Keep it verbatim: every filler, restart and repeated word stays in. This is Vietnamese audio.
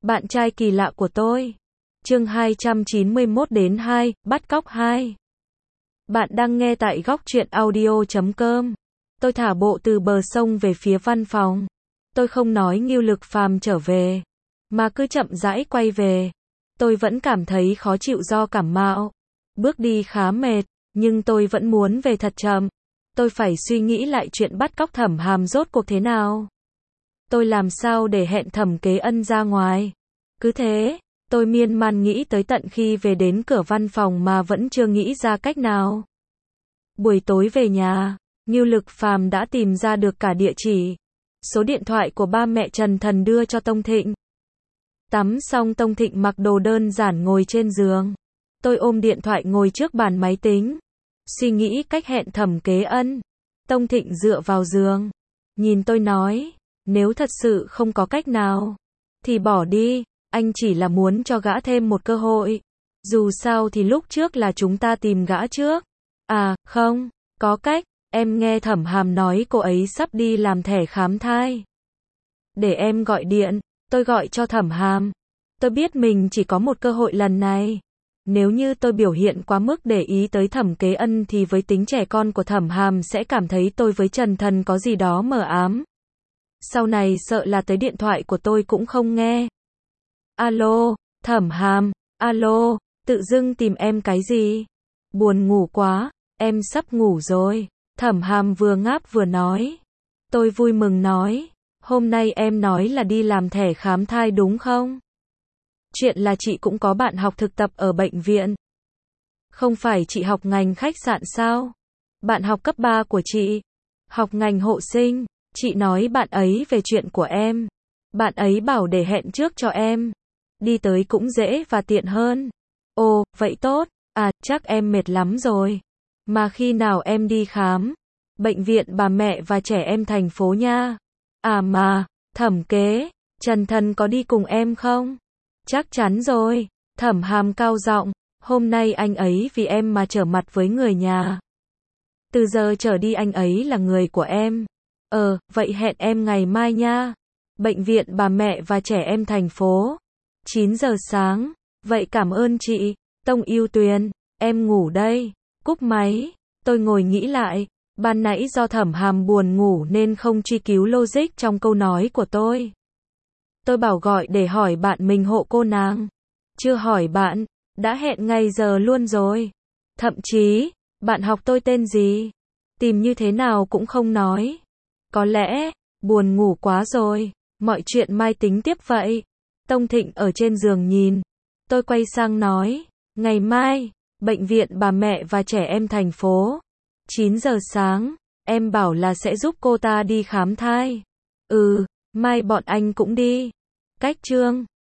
Bạn trai kỳ lạ của tôi. Chương hai trăm chín mươi mốt đến hai, bắt cóc hai. Bạn đang nghe tại góc truyện audio chấm com. Tôi thả bộ từ bờ sông về phía văn phòng. Tôi không nói Ngưu Lực Phàm trở về, mà cứ chậm rãi quay về. Tôi vẫn cảm thấy khó chịu do cảm mạo. Bước đi khá mệt, nhưng tôi vẫn muốn về thật chậm. Tôi phải suy nghĩ lại chuyện bắt cóc Thẩm Hàm rốt cuộc thế nào. Tôi làm sao để hẹn Thẩm Kế Ân ra ngoài. Cứ thế, tôi miên man nghĩ tới tận khi về đến cửa văn phòng mà vẫn chưa nghĩ ra cách nào. Buổi tối về nhà, Ngưu Lực Phàm đã tìm ra được cả địa chỉ, số điện thoại của ba mẹ Trần Thần đưa cho Tông Thịnh. Tắm xong Tông Thịnh mặc đồ đơn giản ngồi trên giường. Tôi ôm điện thoại ngồi trước bàn máy tính, suy nghĩ cách hẹn Thẩm Kế Ân. Tông Thịnh dựa vào giường, nhìn tôi nói, nếu thật sự không có cách nào, thì bỏ đi, anh chỉ là muốn cho gã thêm một cơ hội. Dù sao thì lúc trước là chúng ta tìm gã trước. À, không, có cách, em nghe Thẩm Hàm nói cô ấy sắp đi làm thẻ khám thai. Để em gọi điện, tôi gọi cho Thẩm Hàm. Tôi biết mình chỉ có một cơ hội lần này. Nếu như tôi biểu hiện quá mức để ý tới Thẩm Kế Ân thì với tính trẻ con của Thẩm Hàm sẽ cảm thấy tôi với Trần Thần có gì đó mờ ám. Sau này sợ là tới điện thoại của tôi cũng không nghe. Alo, Thẩm Hàm, alo, tự dưng tìm em cái gì? Buồn ngủ quá, em sắp ngủ rồi. Thẩm Hàm vừa ngáp vừa nói. Tôi vui mừng nói, hôm nay em nói là đi làm thẻ khám thai đúng không? Chuyện là chị cũng có bạn học thực tập ở bệnh viện. Không phải chị học ngành khách sạn sao? Bạn học cấp ba của chị học ngành hộ sinh. Chị nói bạn ấy về chuyện của em. Bạn ấy bảo để hẹn trước cho em. Đi tới cũng dễ và tiện hơn. Ồ, vậy tốt. À, chắc em mệt lắm rồi. Mà khi nào em đi khám? Bệnh viện bà mẹ và trẻ em thành phố nha. À mà, Thẩm Kế, Trần Thần có đi cùng em không? Chắc chắn rồi. Thẩm Hàm cao giọng, hôm nay anh ấy vì em mà trở mặt với người nhà. Từ giờ trở đi anh ấy là người của em. Ờ, vậy hẹn em ngày mai nha. Bệnh viện bà mẹ và trẻ em thành phố. chín giờ sáng. Vậy cảm ơn chị. Tông Ưu Tuyền, em ngủ đây. Cúp máy. Tôi ngồi nghĩ lại. Ban nãy do Thẩm Hàm buồn ngủ nên không truy cứu logic trong câu nói của tôi. Tôi bảo gọi để hỏi bạn mình hộ cô nàng. Chưa hỏi bạn, đã hẹn ngày giờ luôn rồi. Thậm chí, bạn học tôi tên gì? Tìm như thế nào cũng không nói. Có lẽ, buồn ngủ quá rồi. Mọi chuyện mai tính tiếp vậy. Tông Thịnh ở trên giường nhìn. Tôi quay sang nói, ngày mai, bệnh viện bà mẹ và trẻ em thành phố. chín giờ sáng, em bảo là sẽ giúp cô ta đi khám thai. Ừ, mai bọn anh cũng đi. Cách chương